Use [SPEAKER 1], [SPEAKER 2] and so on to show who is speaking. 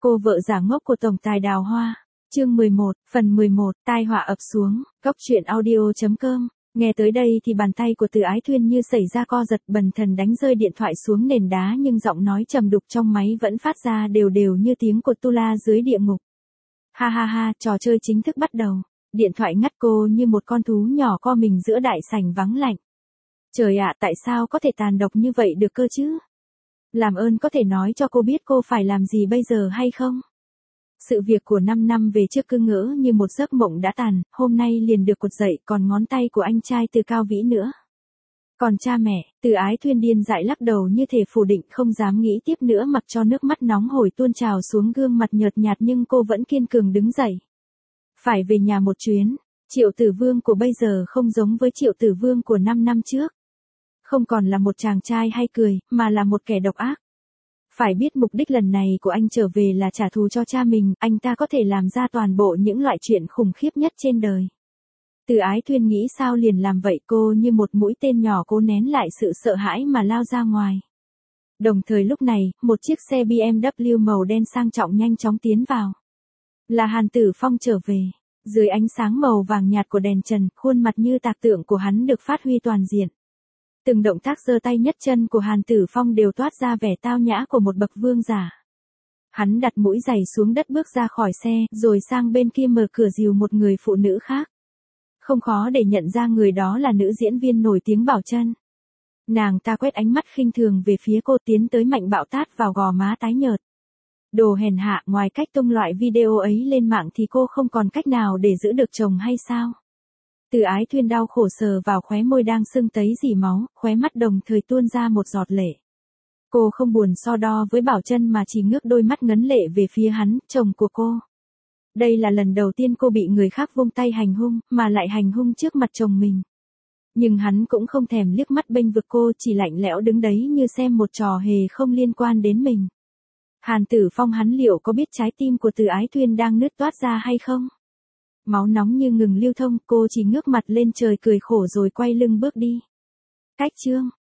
[SPEAKER 1] Cô vợ giả ngốc của tổng tài Đào Hoa. Chương 11, phần 11, tai họa ập xuống. Góc truyện audio.com. Nghe tới đây thì bàn tay của Từ Ái Thuyên như xảy ra co giật, bần thần đánh rơi điện thoại xuống nền đá, nhưng giọng nói trầm đục trong máy vẫn phát ra đều đều như tiếng của Tu La dưới địa ngục. Ha ha ha, trò chơi chính thức bắt đầu. Điện thoại ngắt cô như một con thú nhỏ co mình giữa đại sảnh vắng lạnh. Trời ạ, tại sao có thể tàn độc như vậy được cơ chứ? Làm ơn có thể nói cho cô biết cô phải làm gì bây giờ hay không? Sự việc của 5 năm về trước cứ ngỡ như một giấc mộng đã tàn, hôm nay liền được quật dậy, còn ngón tay của anh trai Từ Cao Vĩ nữa. Còn cha mẹ, Từ Ái Thuyên điên dại lắc đầu như thể phủ định, không dám nghĩ tiếp nữa, mặc cho nước mắt nóng hổi tuôn trào xuống gương mặt nhợt nhạt, nhưng cô vẫn kiên cường đứng dậy. Phải về nhà một chuyến. Triệu Tử Vương của bây giờ không giống với Triệu Tử Vương của 5 năm trước. Không còn là một chàng trai hay cười, mà là một kẻ độc ác. Phải biết mục đích lần này của anh trở về là trả thù cho cha mình, anh ta có thể làm ra toàn bộ những loại chuyện khủng khiếp nhất trên đời. Từ Ái Thuyên nghĩ sao liền làm vậy, cô như một mũi tên nhỏ cố nén lại sự sợ hãi mà lao ra ngoài. Đồng thời lúc này, một chiếc xe BMW màu đen sang trọng nhanh chóng tiến vào. Là Hàn Tử Phong trở về. Dưới ánh sáng màu vàng nhạt của đèn trần, khuôn mặt như tạc tượng của hắn được phát huy toàn diện. Từng động tác giơ tay nhấc chân của Hàn Tử Phong đều toát ra vẻ tao nhã của một bậc vương giả. Hắn đặt mũi giày xuống đất bước ra khỏi xe, rồi sang bên kia mở cửa dìu một người phụ nữ khác. Không khó để nhận ra người đó là nữ diễn viên nổi tiếng Bảo Trân. Nàng ta quét ánh mắt khinh thường về phía cô, tiến tới mạnh bạo tát vào gò má tái nhợt. Đồ hèn hạ, ngoài cách tung loại video ấy lên mạng thì cô không còn cách nào để giữ được chồng hay sao? Từ Ái Thuyên đau khổ sờ vào khóe môi đang sưng tấy rỉ máu, khóe mắt đồng thời tuôn ra một giọt lệ. Cô không buồn so đo với Bảo Trân mà chỉ ngước đôi mắt ngấn lệ về phía hắn, chồng của cô. Đây là lần đầu tiên cô bị người khác vung tay hành hung, mà lại hành hung trước mặt chồng mình. Nhưng hắn cũng không thèm liếc mắt bênh vực cô, chỉ lạnh lẽo đứng đấy như xem một trò hề không liên quan đến mình. Hàn Tử Phong, hắn liệu có biết trái tim của Từ Ái Thuyên đang nứt toát ra hay không? Máu nóng như ngừng lưu thông, cô chỉ ngước mặt lên trời cười khổ rồi quay lưng bước đi. Cách chương